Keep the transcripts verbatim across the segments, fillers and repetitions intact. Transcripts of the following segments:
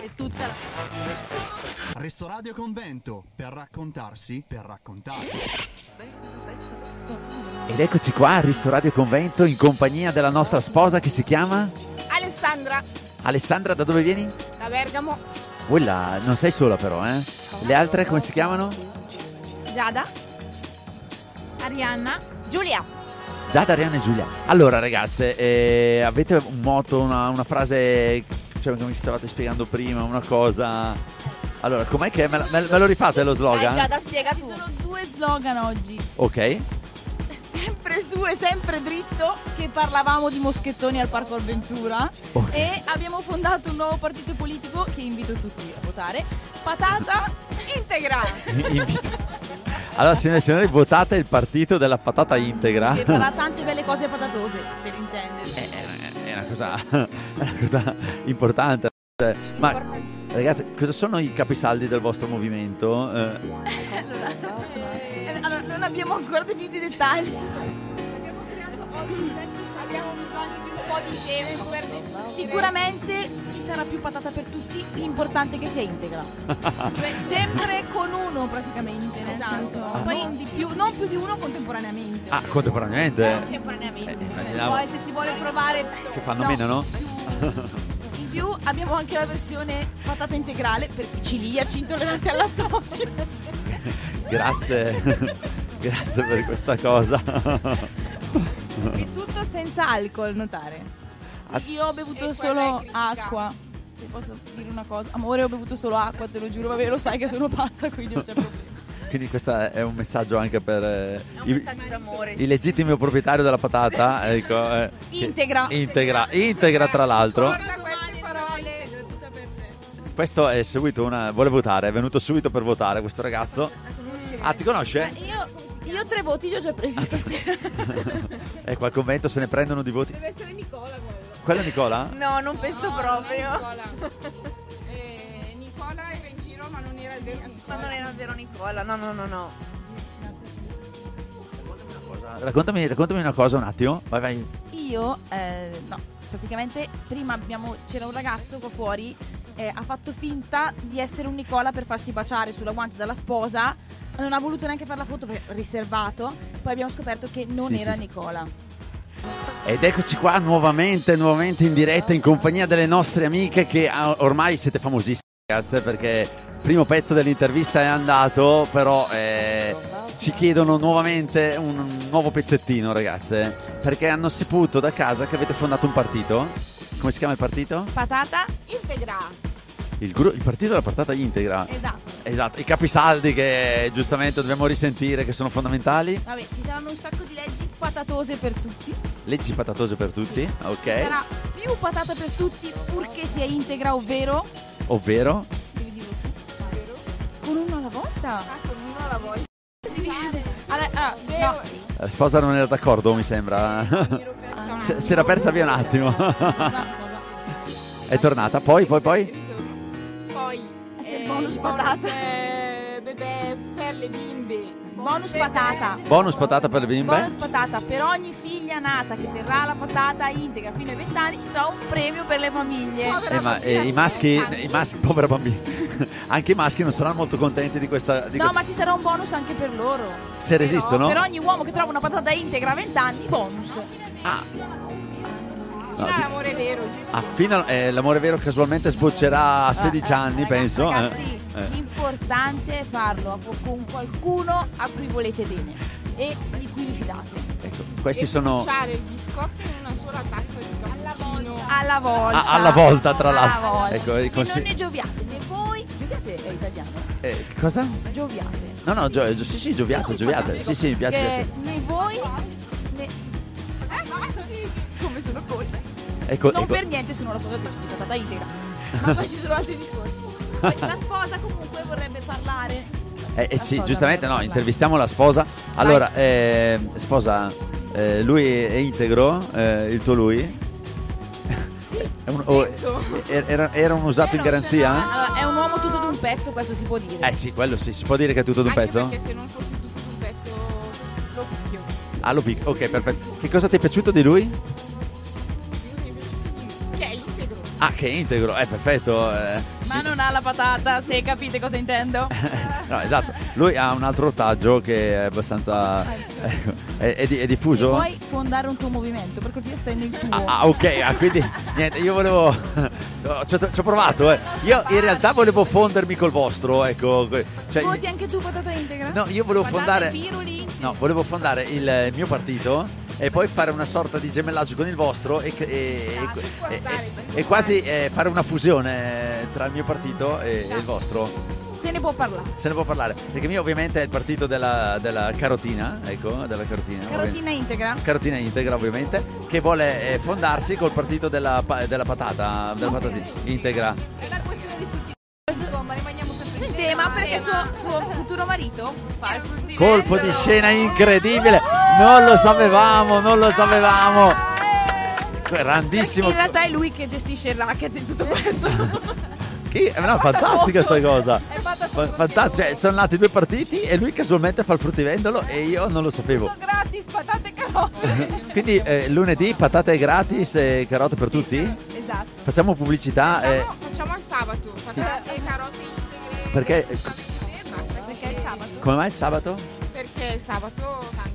e tutta la... Resto Radio Convento, per raccontarsi, per raccontare. Ed eccoci qua a Resto Radio Convento in compagnia della nostra sposa che si chiama? Alessandra, Alessandra, da dove vieni? da Bergamo. Quella, non sei sola però, eh? Le altre come si chiamano? Giada, Arianna, Giulia. Giada, Arianna e Giulia. Allora ragazze, eh, avete un motto, una, una frase, cioè come stavate spiegando prima, una cosa... Allora, com'è che... Me, me, me lo rifate lo slogan? Eh, Giada, spiega tu. Ci sono due slogan oggi. Ok. Sempre su e sempre dritto, che parlavamo di moschettoni al Parco Avventura. Okay. E abbiamo fondato un nuovo partito politico che invito tutti a votare. Patata integra. Invito. Allora signore e signori, votate il partito della patata integra. Che farà tante belle cose patatose, per intenderci. È, è, una cosa, è una cosa importante. Ma ragazzi, cosa sono i capisaldi del vostro movimento? Eh. Allora, eh, allora, non abbiamo ancora definito i dettagli. L'abbiamo creato oggi, abbiamo bisogno di un po' di tempo per... Sicuramente ci sarà più patata per tutti, l'importante è che sia integra. Cioè sempre con uno praticamente, nel senso. Ah, Poi no? di più, non più di uno contemporaneamente. Ah, contemporaneamente? Eh, contemporaneamente. Eh, immaginavo. Poi se si vuole provare... Che fanno no, meno, no? In più abbiamo anche la versione patata integrale per i celiaci intolleranti al lattosio. Grazie, grazie per questa cosa. E tutto senza alcol, notare. Sì, io ho bevuto solo acqua. Se posso dire una cosa, amore, ho bevuto solo acqua, te lo giuro, vabbè, lo sai che sono pazza, quindi non c'è problema. Quindi questo è un messaggio anche per eh, È un i, messaggio d'amore. il legittimo proprietario della patata. Ecco, eh, Integra. Integra, integra tra l'altro. Guarda queste parole. Questo è seguito una... vuole votare, è venuto subito per votare questo ragazzo. Ah, ti conosce? Eh, io, io tre voti li ho già presi stasera. Ecco, al convento se ne prendono di voti. Deve essere Nicola quello. Quello è Nicola? No, non penso No, proprio. non è Nicola. Eh, Nicola era in giro, ma non era il vero Nicola. Ma non era il vero Nicola, no, no, no, no. Raccontami, raccontami una cosa un attimo. Vai, vai. Io, eh, no, praticamente prima abbiamo, c'era un ragazzo qua fuori, eh, ha fatto finta di essere un Nicola per farsi baciare sulla guancia dalla sposa, non ha voluto neanche fare la foto perché riservato, poi abbiamo scoperto che non Sì, era sì, sì. Nicola. Ed eccoci qua nuovamente, nuovamente in diretta in compagnia delle nostre amiche che ah, ormai siete famosissime, ragazze, perché il primo pezzo dell'intervista è andato, però eh, ci chiedono nuovamente un nuovo pezzettino, ragazze, perché hanno saputo da casa che avete fondato un partito. Come si chiama il partito? Patata integra. Il, gru- il partito della patata integra. Esatto. Esatto, i capisaldi che giustamente dobbiamo risentire, che sono fondamentali. Vabbè, ci saranno un sacco di leggi patatose per tutti. Leggi patatose per tutti, ok. Sarà più patata per tutti purché sia integra, ovvero... Ovvero? Devi dirlo tu. Con uno alla volta? Ah, con uno alla volta. Allora, ah, no. La sposa non era d'accordo, mi sembra. Si- si era persa via un attimo. È tornata, poi, poi, poi? Poi C'è il eh, bonus il patata. eh, bebè per le bimbe. Bonus patata. Bonus patata per le bimbe? Bonus patata per ogni figlia nata che terrà la patata integra fino ai venti anni ci sarà un premio per le famiglie. Eh, ma eh, i maschi, i maschi, povera bambina. Anche i maschi non saranno molto contenti di questa. Di No, questa... ma ci sarà un bonus anche per loro. Se resistono? Per ogni uomo che trova una patata integra a venti anni, bonus. Ah. Fino No, di- all'amore vero, giusto? Ah, fino a- eh, l'amore vero casualmente sboccerà a sedici anni, Ragazzi, penso. eh. Ragazzi, Eh. l'importante è farlo con qualcuno a cui volete bene e di cui vi fidate. Ecco, questi e sono bruciare il biscotto in una sola tazza di cappuccino. Alla volta. Ah, alla volta, tra Alla l'altro. volta. Ecco, i e consigli- non ne gioviate né voi. Gioviate è italiano? eh, che cosa? Gioviate. No, no, gio- gio- sì, sì, gioviate, gioviate. Sì, sì, mi piace, Che piace. né voi né... Come sono colpa. Ecco, Non ecco. per niente sono la cosa di patata integra. Ma poi ci sono altri discorsi. Poi la sposa comunque vorrebbe parlare. Eh, eh La sì, sposa giustamente vorrebbe no, parlare. intervistiamo la sposa. Allora, eh, sposa, eh, lui è integro, eh, il tuo lui? È un- oh, penso. era, era un usato in garanzia? Allora, è un uomo tutto d'un pezzo, questo si può dire. Eh sì, quello sì, si può dire che è tutto d'un Anche pezzo? perché se non fosse tutto un pezzo lo picchio. Ah, lo picco, ok, perfetto. Che cosa ti è piaciuto di lui? Che è integro. Ah, che integro, è perfetto. Eh. Ma non ha la patata, se capite cosa intendo. No, esatto. Lui ha un altro ortaggio che è abbastanza ecco, è, è, è diffuso. Se vuoi fondare un tuo movimento, per cortesia stai nel tuo. Ah, ah, ok, ah, quindi niente, io volevo ci ho, ci ho provato, eh. Io in realtà volevo fondermi col vostro, ecco. Cioè, Voti anche tu patata integra? no, io volevo Patate, fondare piruli. No, volevo fondare il mio partito e poi fare una sorta di gemellaggio con il vostro e, e, e, e, e quasi eh, fare una fusione tra il mio partito e, e il vostro. Se ne può parlare. Se ne può parlare, perché mio ovviamente è il partito della, della carotina, ecco, della carotina. Carotina integra. Carotina integra ovviamente, che vuole eh, fondarsi col partito della, della patata, della patata integra. È una questione di frutti. Insomma, rimaniamo sempre In tema perché suo, suo futuro marito fa il fruttivendolo. Colpo di scena incredibile, non lo sapevamo, non lo sapevamo. Grandissimo. In realtà è lui che gestisce il racket in tutto questo. Chi? Eh, no, fantastica sta cosa. È fatta Fa- Fantastico, cioè, sono nati due partiti e lui casualmente fa il fruttivendolo e io non lo sapevo. tutto gratis, patate e carote. Quindi eh, lunedì patate gratis e carote per tutti? Esatto. Facciamo pubblicità. eh, Facciamo, facciamo il sabato, patate e carote integre. Perché- e basta, perché è il sabato. Come mai il sabato? Perché il sabato tanti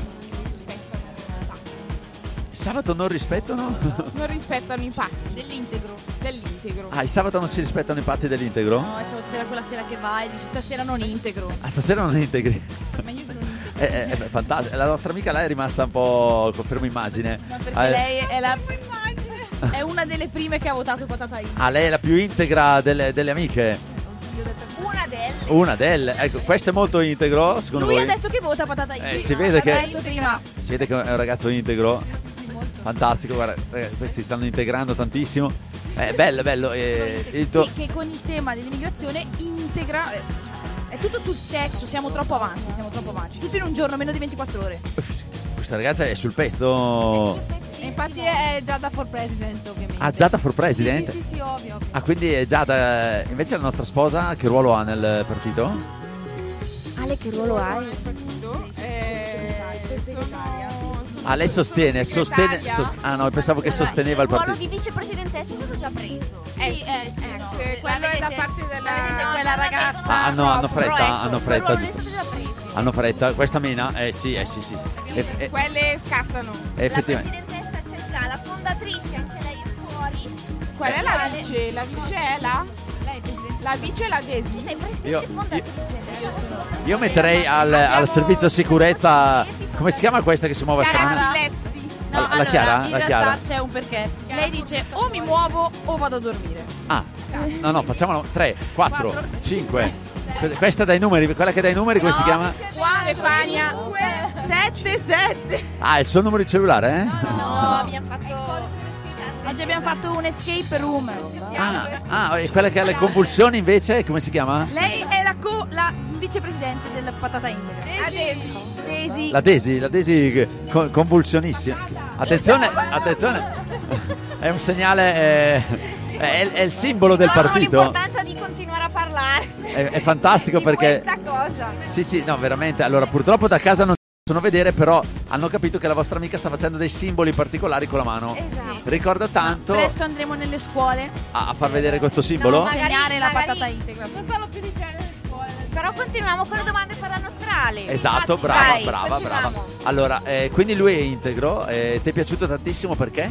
Il sabato non rispettano? non rispettano i patti dell'integro. Dell'integro. Ah, il sabato non si rispettano i patti dell'integro? No, è stasera quella sera che vai e dici stasera non integro. Ah, stasera non integri. Ma io non integro. Eh, eh, eh, beh, fantastico. La nostra amica lei è rimasta un po' confermo immagine. No, perché Ah, lei è la è una delle prime che ha votato patata integra. ah, lei è la più integra delle, delle amiche. Una delle. Una delle. Ecco, questo è molto integro, secondo Lui voi? ha detto che vota patata integra. Eh, si vede che- L'ha detto prima. Si vede che è un ragazzo integro. Fantastico, guarda, ragazzi, questi stanno integrando tantissimo. È bello, bello. eh, il tuo- Sì, che con il tema dell'immigrazione integra. eh, È tutto sul testo, siamo troppo avanti, siamo troppo avanti. Tutto in un giorno, meno di ventiquattro ore. Questa ragazza è sul pezzo. E infatti è già da for president, ovviamente. Ah, Giada for president? Sì, sì, sì, ovvio, ovvio. Ah, quindi è Giada. Invece la nostra sposa, che ruolo ha nel partito? Ale, che ruolo hai? Eh, sono- Ah, lei sostiene, sostiene. segretaria. sost- ah, no, pensavo che sosteneva il partito. di vicepresidentessa è stato già preso. Eh, Sì, eh, sì, eh, no. sì, quello La è da vedete- parte della- la vedete quella ragazza? Ah, hanno, hanno No, fretta, però ecco, hanno quel fretta, ruolo è giusto. stato già preso. Hanno fretta, questa mena? Eh sì, eh sì, sì. sì. E- e- Quelle scassano. effettivamente. presidentessa c'è già, la fondatrice, anche lei è fuori. Qual è la vice? La vice è la? La vice è la Desi. Sei presidente Io- fondatrice. Io sono. Io metterei al, al servizio sicurezza. Come si chiama questa che si muove a Chiara strana? Giletti. No, La- la allora, Chiara? in La realtà Chiara? c'è un perché. Lei dice o mi muovo o vado a dormire. Ah, no, no, facciamolo. tre, quattro, Quattro, cinque. Questa dai numeri, quella che dai numeri, come si chiama? Stefania. sette sette. Ah, è il suo numero di cellulare, eh? No, abbiamo fatto. Oggi abbiamo fatto un escape room. Ah, ah, e quella che ha le convulsioni invece, come si chiama? Lei è la, co- la vicepresidente della patata integra. La Desi. Daisy. La Desi, la Desi che- con- convulsionissima. Attenzione, attenzione. È un segnale, eh, è, è il simbolo del partito. L'importanza di continuare a parlare. È, è fantastico di perché... questa cosa. Sì, sì, no, veramente. Allora, purtroppo da casa non possono vedere, però hanno capito che la vostra amica sta facendo dei simboli particolari con la mano. Esatto. Ricorda tanto Presto andremo nelle scuole a, a far vedere questo simbolo. a segnare la magari- patata integra. Non sanno più di te nelle scuole. Però continuiamo con le domande paranormali. Esatto, Infatti, brava, vai, brava, continuiamo. brava. Allora, eh, quindi lui è integro. Eh, ti è piaciuto tantissimo perché?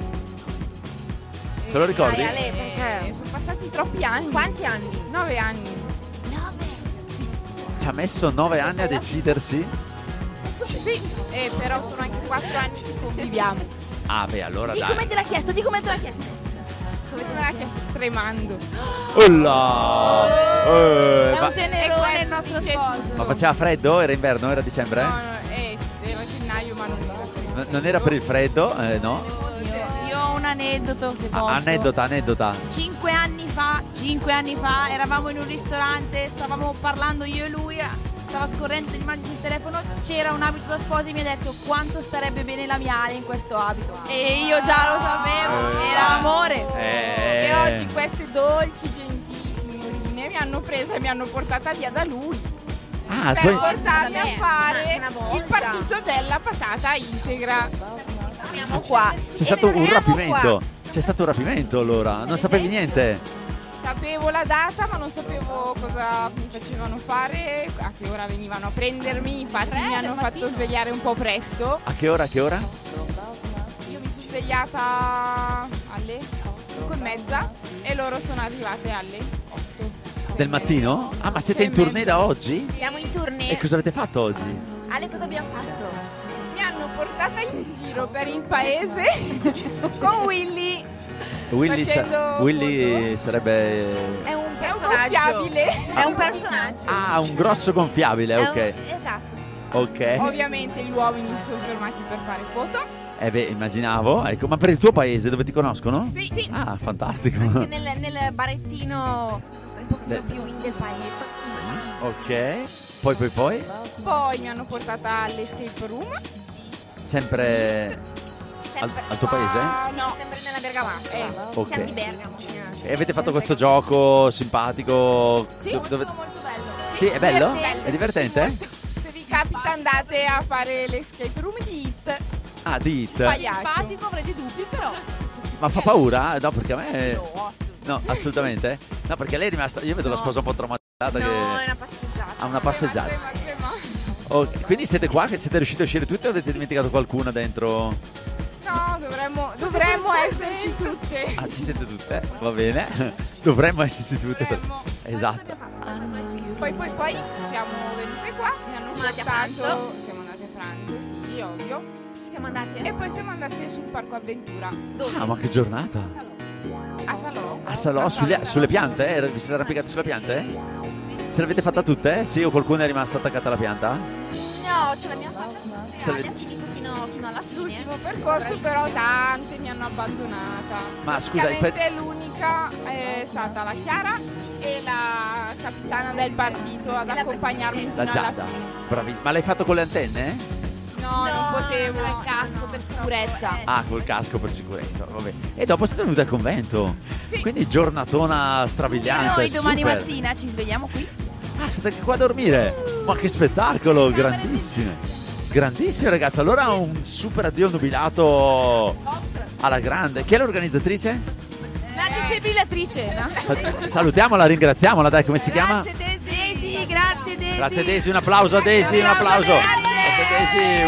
Te lo ricordi? Dai, Ale, perché? Eh, sono passati troppi anni. Quanti anni? Nove anni. Nove. Ci ha messo nove anni a decidersi. Sì, eh, però sono anche quattro anni che conviviamo. Ah, beh, allora Di dai. come te l'ha chiesto, di come te l'ha chiesto. Come te me l'ha chiesto? Tremando. Ulla! Eh, È ma, un tenerone il E nostro questo dice sposo. ma faceva freddo? Era inverno? Era dicembre? No, no, eh, era gennaio, ma non era. N- non era per il freddo? Eh, no? Io, io ho un aneddoto se Ah, posso. aneddota, aneddota. Cinque anni fa, cinque anni fa, eravamo in un ristorante, stavamo parlando io e lui, stava scorrendo l'immagine sul telefono, c'era un abito da sposa e mi ha detto quanto starebbe bene la mia Ale in questo abito. E io già lo sapevo, Eh. era amore. Eh. E oggi queste dolci, gentili signorine mi hanno presa e mi hanno portata via da lui. Ah, per tu hai- portarmi da a me, fare una volta. il partito della patata integra. Siamo qua. c'è stato un Entriamo rapimento. qua. C'è stato un rapimento allora, non sapevi niente? Sapevo la data, ma non sapevo cosa mi facevano fare, a che ora venivano a prendermi. Infatti mi hanno fatto svegliare un po' presto. A che ora, a che ora? Io mi sono svegliata alle cinque e mezza e loro sono arrivate alle otto Del mattino? Ah, ma siete Sei in e tournée mezza. da oggi? Siamo in tournée. E cosa avete fatto oggi? Ale, cosa abbiamo fatto? Mi hanno portata in giro per il paese con Willy. Willy, sa- Facendo Willy sarebbe... È un È un personaggio. gonfiabile. È un personaggio. Ah, un grosso gonfiabile, È un- ok. Esatto. Sì. Ok. Ovviamente gli uomini si sono fermati per fare foto. Eh beh, immaginavo. Ecco, ma per il tuo paese dove ti conoscono? Sì. Sì. Ah, fantastico. Anche nel, nel barettino un pochino Le- più in del paese. Ok. Poi, poi, poi. Poi mi hanno portata all'escape room. Sempre al, Sempre. al tuo paese? Ah, Sì, no. sempre nella Bergamasca. Eh, ok. Siamo di Bergamo. E avete fatto questo gioco simpatico? Sì, Do- dove- Molto bello. Sì, è bello? divertente, È divertente? Se vi capita andate a fare l'escape room di Hit. Ah, di Hit. Pagliaccio. Simpatico, avrete dubbi, però. Ma fa paura? No, perché a me... No, assolutamente. No, perché lei è rimasta... Io vedo la sposa un po' traumatizzata No, che... è una passeggiata. Ha una passeggiata. Trema, trema. Ok, quindi siete qua che siete riusciti a uscire tutti o avete dimenticato qualcuna dentro? No, dovremmo, dovremmo esserci tutte. Ah, ci siete tutte? Va bene. Dovremmo esserci tutte. Dovremmo. Esatto. Poi, poi, poi siamo venute qua, mi hanno Siamo andate a portato. pranzo. Siamo andate a pranzo, sì, ovvio. Siamo andati E poi siamo andate sul parco avventura. Ah, ma che giornata. A Salò. A Salò, A sulle, Salò. sulle piante? Eh? Vi siete arrampicati sulle piante? Ce l'avete fatta tutte? Sì, o qualcuno è rimasto attaccato alla pianta? No, ce l'abbiamo fatta tutte. Ce Ale l'avete- ha finito fino, fino alla fine. L'ultimo percorso, però tante mi hanno abbandonata. Ma scusa, il pe- Praticamente l'unica è stata la Chiara e la capitana del partito ad E la accompagnarmi fino La alla Giada. fine. Bravissima. Ma l'hai fatto con le antenne? No, non potevo. Il casco per sicurezza. Ah, col casco per sicurezza. Vabbè. E dopo siete venuti al convento. Sì. Quindi giornatona strabiliante. Noi domani super. mattina ci svegliamo qui. Ah, siete anche qua a dormire? Ma che spettacolo, grandissime. Grandissime ragazzi. Allora un super addio nubilato alla grande. Chi è l'organizzatrice? La defibrillatrice. no? Sa- Salutiamola, ringraziamola, dai, come si chiama? Grazie Desi, grazie Desi. Grazie Desi, un applauso a Desi, un applauso. Grazie Desi,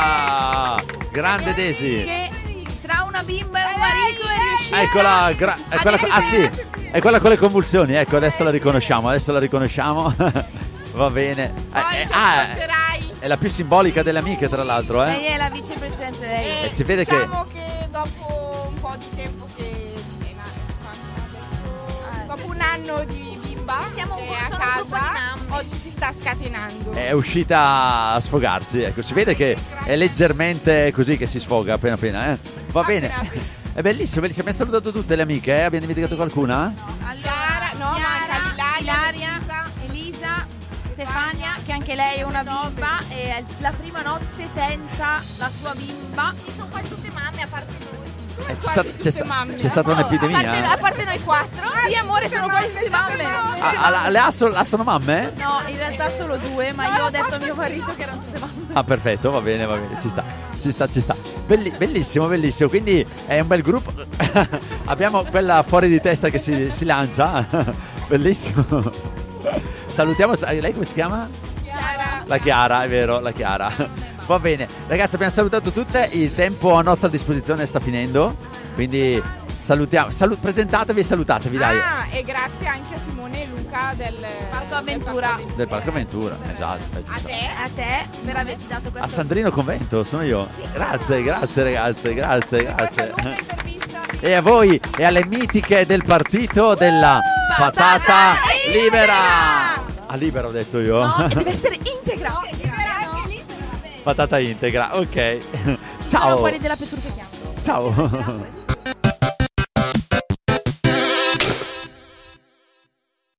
quella grande Desi. Che tra una bimba e un marito è riuscita. Eccola, gra- è quella, ah sì, è quella con le convulsioni, ecco, adesso la riconosciamo, adesso la riconosciamo. Va bene. Eh, Poi eh, ci ah, ascolterai. è la più simbolica delle amiche, tra l'altro, Lei eh. è la vicepresidente lei. E si vede che- diciamo che dopo un po' di tempo che è na- adesso, dopo un anno di bimba Siamo che un- è a sono un gruppo di casa, mamme. oggi si sta scatenando. È uscita a sfogarsi, ecco, si vede che è leggermente così che si sfoga appena appena, eh. Va bene. Appena appena. È bellissimo, bellissimo. Abbiamo salutato tutte le amiche, eh? Abbiamo dimenticato qualcuna? Chiara, no, manca Ilaria, Ilaria, Elisa. Elisa, Stefania, che anche lei è una bimba e è la prima notte senza la sua bimba. Ci sono quasi tutte mamme a parte noi. Eh, c'è, Quasi sta- tutte c'è sta- mamme. c'è stata A parte, un'epidemia? a parte noi quattro. Sì, amore, sono quasi tutte mamme. Ah, ah, la- le ha sol- ah, sono mamme? No, in realtà solo due, ma io ho detto a mio marito che erano tutte mamme. Ah, perfetto, va bene, va bene, ci sta, ci sta, ci sta. Belli- bellissimo, bellissimo. Quindi è un bel gruppo. Abbiamo quella fuori di testa che si, si lancia. Bellissimo. Salutiamo, lei come si chiama? Chiara. La Chiara, è vero, la Chiara. Va bene, ragazzi, abbiamo salutato tutte. Il tempo a nostra disposizione sta finendo. Quindi salutiamo. Salu- presentatevi e salutatevi, dai. Ah, e grazie anche a Simone e Luca del Parco Avventura. del Del Parco Avventura, esatto. è A giusto. te. A te per averci dato A questo. Sandrino Convento, sono io. Grazie, grazie ragazze, grazie, Questa grazie. lunga intervista. E a voi e alle mitiche del partito della patata patata libera. libera! Ah, libera ho detto io. No, e deve essere integra. Patata integra, ok. Sono Ciao. quelli della Petrurca Chiamo. Ciao.